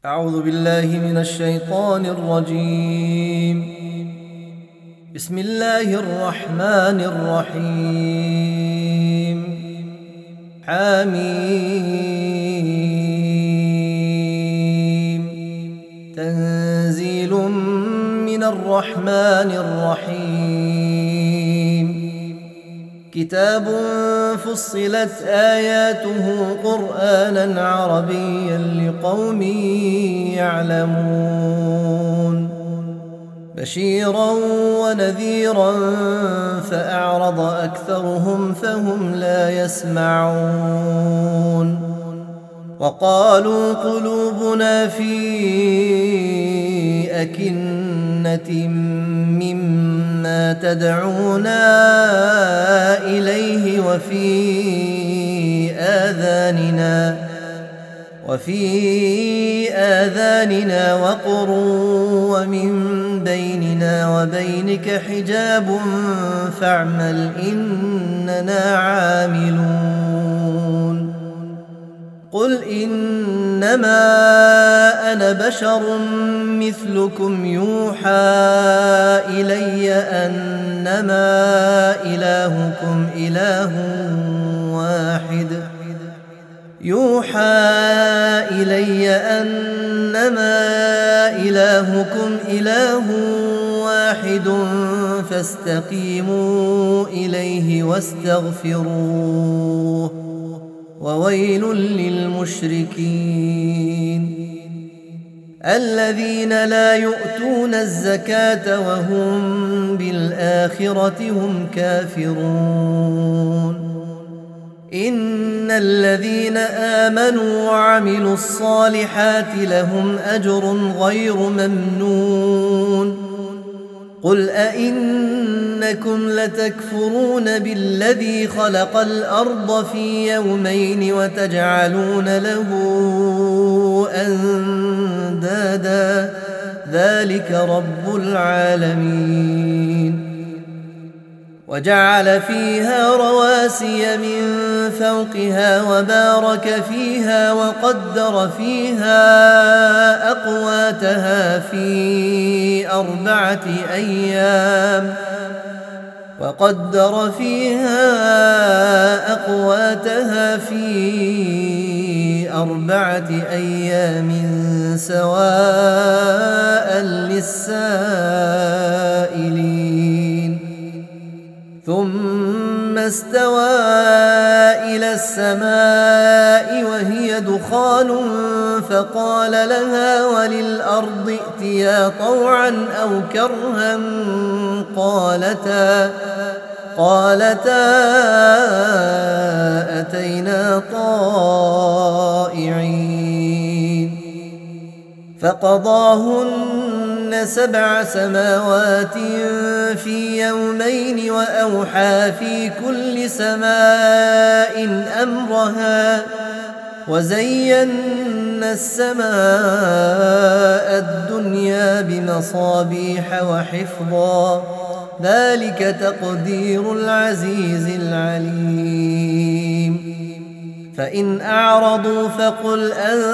أعوذ بالله من الشيطان الرجيم. بسم الله الرحمن الرحيم. حميم. تنزيل من الرحمن الرحيم. كتاب فصلت آياته قرآنا عربيا لقوم يعلمون بشيرا ونذيرا فأعرض أكثرهم فهم لا يسمعون وقالوا قلوبنا في أكنة مما تدعونا إليه وفي آذاننا وقر ومن بيننا وبينك حجاب فاعمل إننا عاملون قل إنما أنا بشر مثلكم يوحى إلي أنما إلهكم إله واحد فاستقيموا إليه واستغفروه وويل للمشركين الذين لا يؤتون الزكاة وهم بالآخرة هم كافرون إن الذين آمنوا وعملوا الصالحات لهم أجر غير ممنون قل أئنكم لتكفرون بالذي خلق الأرض في يومين وتجعلون له أندادا ذلك رب العالمين وجعل فيها رواسي من فوقها وبارك فيها وقدر فيها أقواتها في أربعة أيام سواء للسائلين ثم استوى إلى السماء وهي دخان فقال لها وللأرض ائتيا طوعا أو كرها قالتا أتينا طائعين فقضاهن 7 سماوات في يومين وأوحى في كل سماء أمرها وزينا السماء الدنيا بمصابيح وحفظا ذلك تقدير العزيز العليم فإن أعرضوا فقل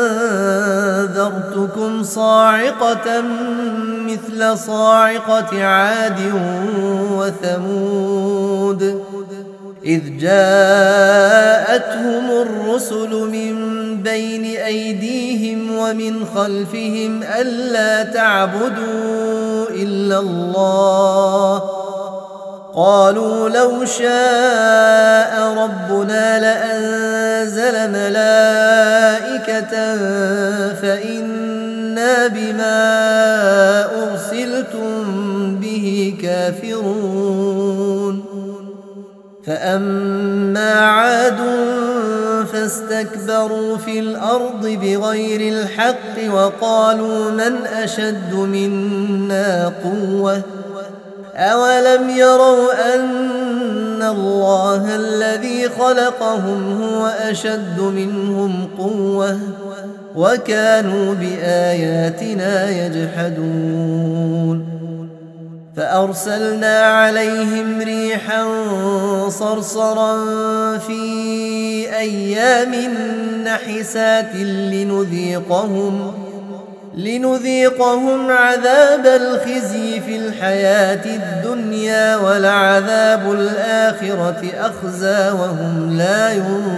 أنذرتكم صاعقة مثل صاعقة عاد وثمود إذ جاءتهم الرسل من بين أيديهم ومن خلفهم ألا تعبدوا إلا الله قالوا لو شاء ربنا لأنزل ملائكة فإنا بما أرسلتم به كافرون فأما عاد فاستكبروا في الأرض بغير الحق وقالوا من أشد منا قوة أولم يروا أن الله الذي خلقهم هو أشد منهم قوة وكانوا بآياتنا يجحدون فأرسلنا عليهم ريحا صرصرا في أيام نحسات لنذيقهم عذاب الخزي في الحياة الدنيا ولعذاب الآخرة أخزى وهم لا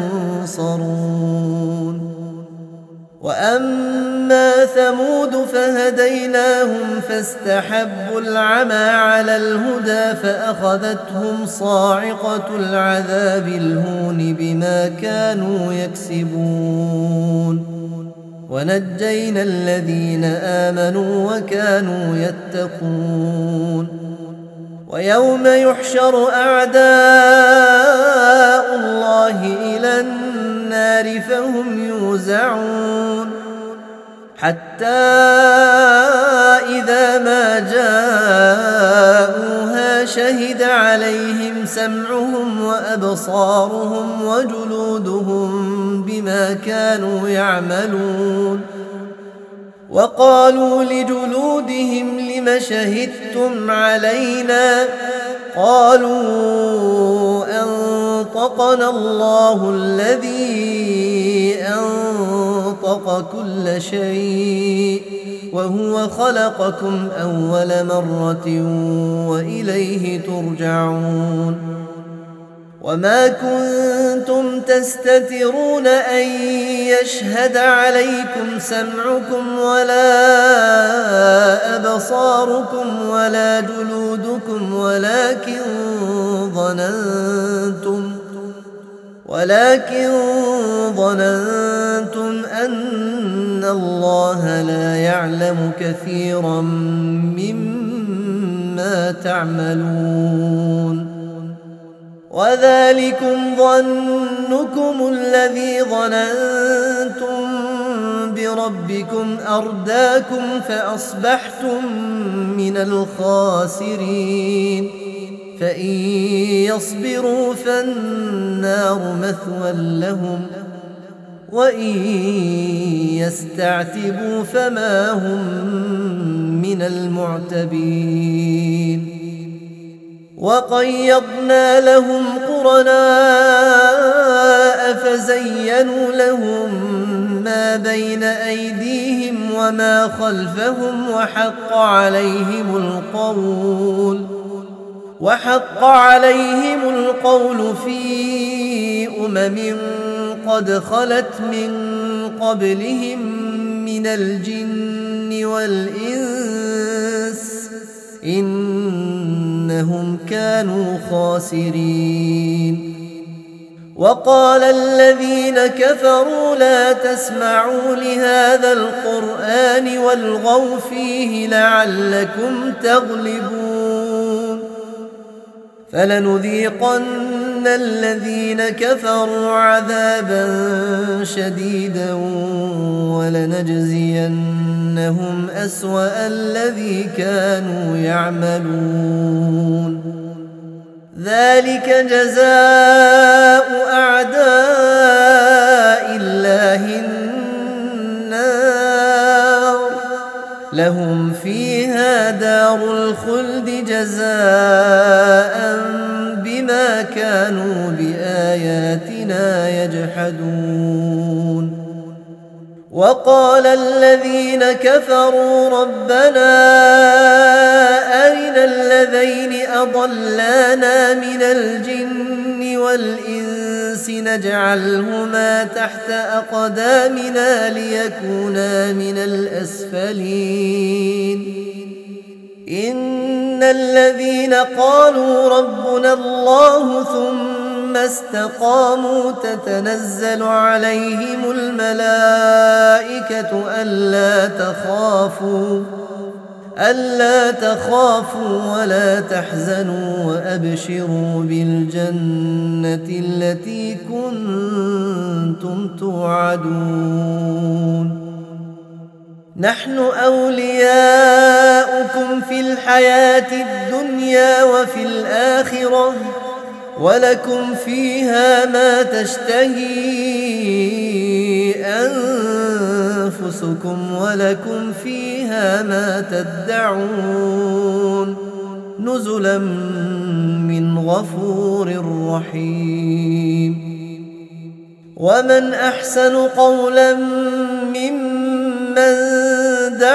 ينصرون. وأما ثمود فهديناهم فاستحبوا العمى على الهدى فأخذتهم صاعقة العذاب الهون بما كانوا يكسبون. ونجينا الذين آمنوا وكانوا يتقون. ويوم يحشر أعداء الله إلى النار فهم يوزعون حتى إذا ما جاءوها شهد عليهم سمعهم وأبصارهم وجلودهم بما كانوا يعملون. وقالوا لجلودهم لم شهدتم علينا قالوا أنطقنا الله الذي أنطق كل شيء وهو خلقكم أول مرة وإليه ترجعون. وما كنتم تستترون أن يشهد عليكم سمعكم ولا أبصاركم ولا جلودكم ولكن ظننتم أن الله لا يعلم كثيرا مما تعملون. وذلكم ظنكم الذي ظننتم بربكم أرداكم فأصبحتم من الخاسرين. فإن يصبروا فالنار مثوى لهم وإن يستعتبوا فما هم من المعتبين. وقيضنا لهم قرناء فزينوا لهم ما بين أيديهم وما خلفهم وحق عليهم القول في أمم قد خلت من قبلهم من الجن والإنس إنهم كانوا خاسرين. وقال الذين كفروا لا تسمعوا لهذا القرآن والغوا فيه لعلكم تغلبون. فلنذيقن الذين كفروا عذابا شديدا ولنجزينهم أسوأ الذي كانوا يعملون. ذلك جزاء أعداء الله النار لهم فيها دار الخلد جزاء بما كانوا بآياتنا يجحدون. وقال الذين كفروا ربنا أرنا الذين أضلانا من الجن والإنس نجعلهما تحت أقدامنا ليكونا من الأسفلين. إن الذين قالوا ربنا الله ثم استقاموا تتنزل عليهم الملائكة ألا تخافوا ولا تحزنوا وأبشروا بالجنة التي كنتم توعدون. نحن أولياؤكم في الحياة الدنيا وفي الآخرة ولكم فيها ما تشتهي أنفسكم ولكم فيها ما تدعون نزلا من غفور رحيم. ومن أحسن قولا ممن دعا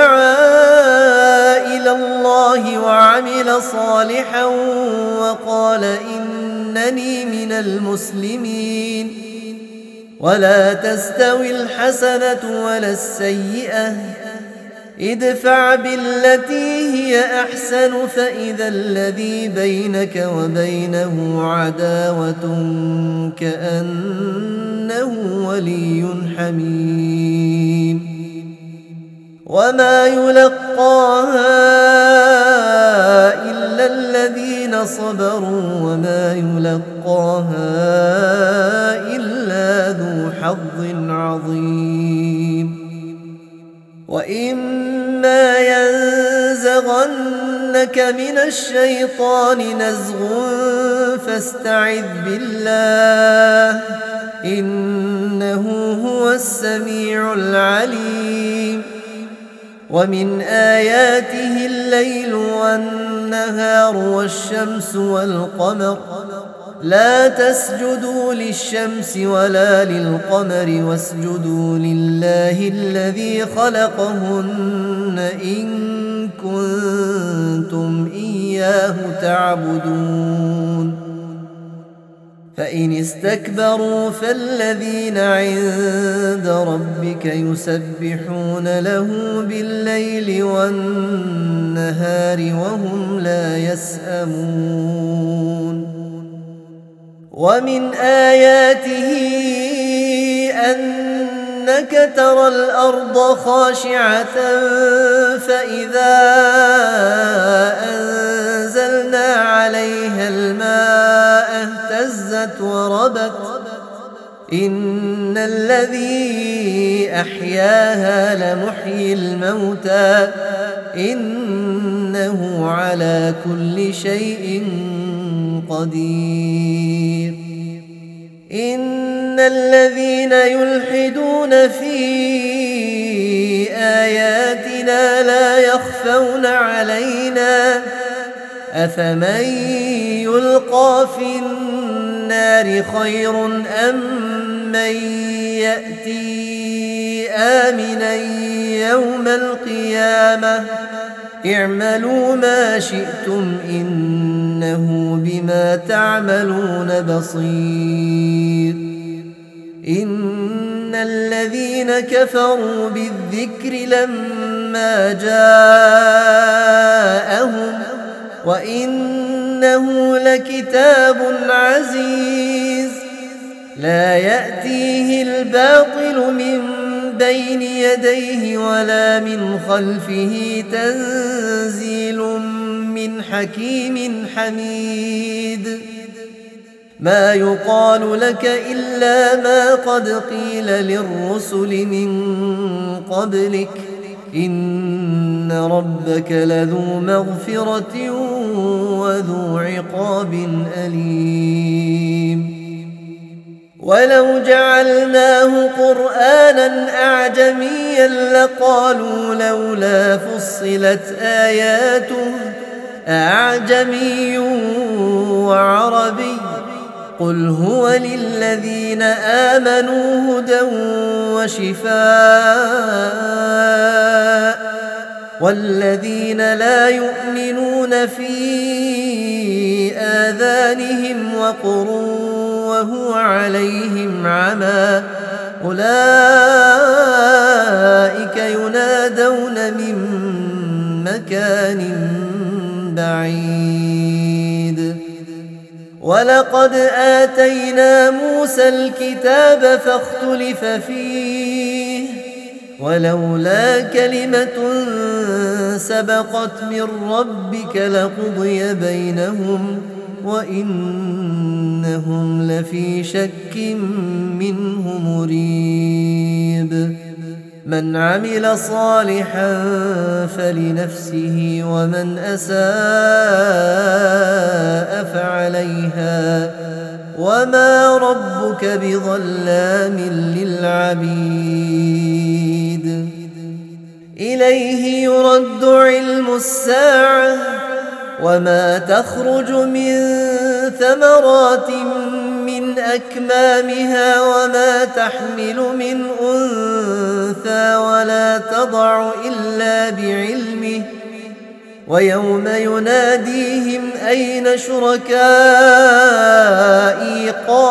وعمل صالحا وقال إنني من المسلمين. ولا تستوي الحسنة ولا السيئة، ادفع بالتي هي أحسن فإذا الذي بينك وبينه عداوة كأنه ولي حميم. وما يلقاها إلا الذين صبروا وما يلقاها إلا ذو حظ عظيم. وإما ينزغنك من الشيطان نزغ فاستعذ بالله إنه هو السميع العليم. ومن آياته الليل والنهار والشمس والقمر، لا تسجدوا للشمس ولا للقمر واسجدوا لله الذي خلقهن إن كنتم إياه تعبدون. فإن استكبروا فالذين عند ربك يسبحون له بالليل والنهار وهم لا يسأمون. ومن آياته أنك ترى الأرض خاشعة فإذا أنزلنا عليها الماء اهتزت وربت إن الذي أحياها لمحيي الموتى إنه على كل شيء قدير. إن الذين يلحدون في آياتنا لا يخفون علينا أفمن يلقى في النار خير أم من يأتي آمنا يوم القيامة اعملوا ما شئتم إنه بما تعملون بصير. إن الذين كفروا بالذكر لما جاءهم وإنه لكتاب عزيز لا يأتيه الباطل من بين يديه ولا من خلفه تنزيل من حكيم حميد. ما يقال لك إلا ما قد قيل للرسل من قبلك إن ربك لذو مغفرة وذو عقاب أليم. ولو جعلناه قرآنا أعجميا لقالوا لولا فصلت آياته أعجمي وعربي قل هو للذين آمنوا هدى وشفاء والذين لا يؤمنون في آذانهم وقر وهو عليهم عمى أولئك ينادون من مكان بعيد. ولقد آتينا موسى الكتاب فاختلف فيه ولولا كلمة سبقت من ربك لقضي بينهم وإنهم لفي شك منه مريب. من عمل صالحا فلنفسه ومن أساء فعليها وما ربك بظلام للعبيد. إليه يرد علم الساعة وما تخرج من ثمرات من أكمامها وما تحمل من أنثى ولا تضع إلا بعلمه ويوم يناديهم أين شركائي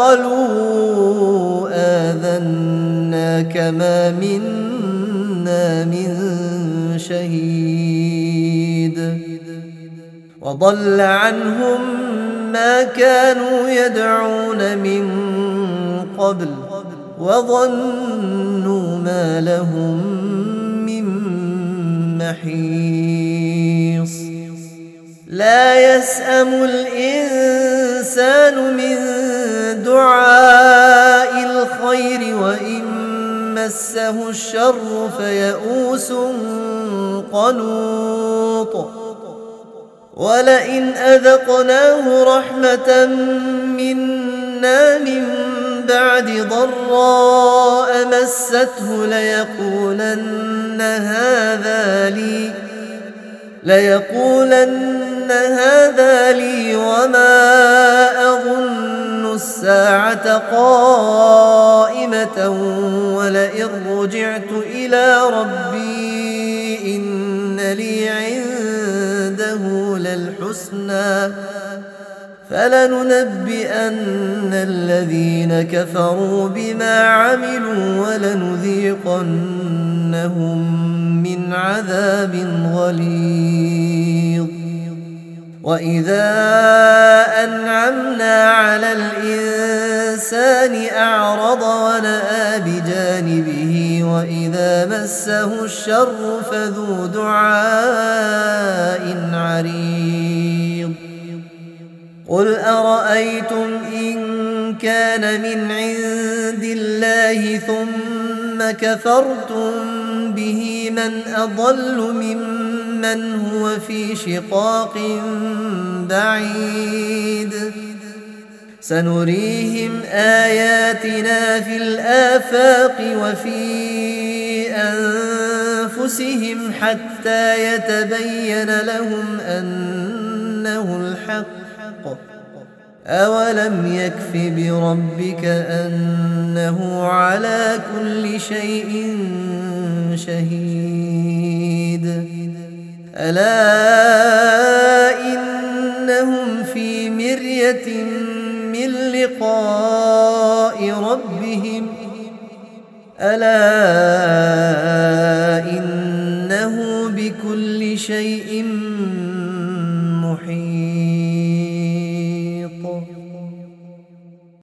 قالوا آذناك ما منا من شهيد وضل عنهم ما كانوا يدعون من قبل وظنوا ما لهم من محيص لا يسأم الإنسان من دعاء الخير وإن مسه الشر فيئوس قنوط ولئن أذقناه رحمة منا من بعد ضراء مسته ليقولن هذا لي وما أظن الساعة قائمة ولئن رجعت إلى ربي إن لي عنده للحسنى فلننبئن الذين كفروا بما عملوا ولنذيقنهم من عذاب غليظ وإذا أنعمنا على الإنسان أعرض ونأى بجانبه وإذا مسه الشر فذو دعاء عريض قل أرأيتم إن كان من عند الله ثم كفرتم به من أضل ممن هو في شقاق بعيد سنريهم آياتنا في الآفاق وفي أنفسهم حتى يتبين لهم أنه الحق أولم يكف بربك أنه على كل شيء شهيد ألا إنهم في مرية من لقاء ربهم ألا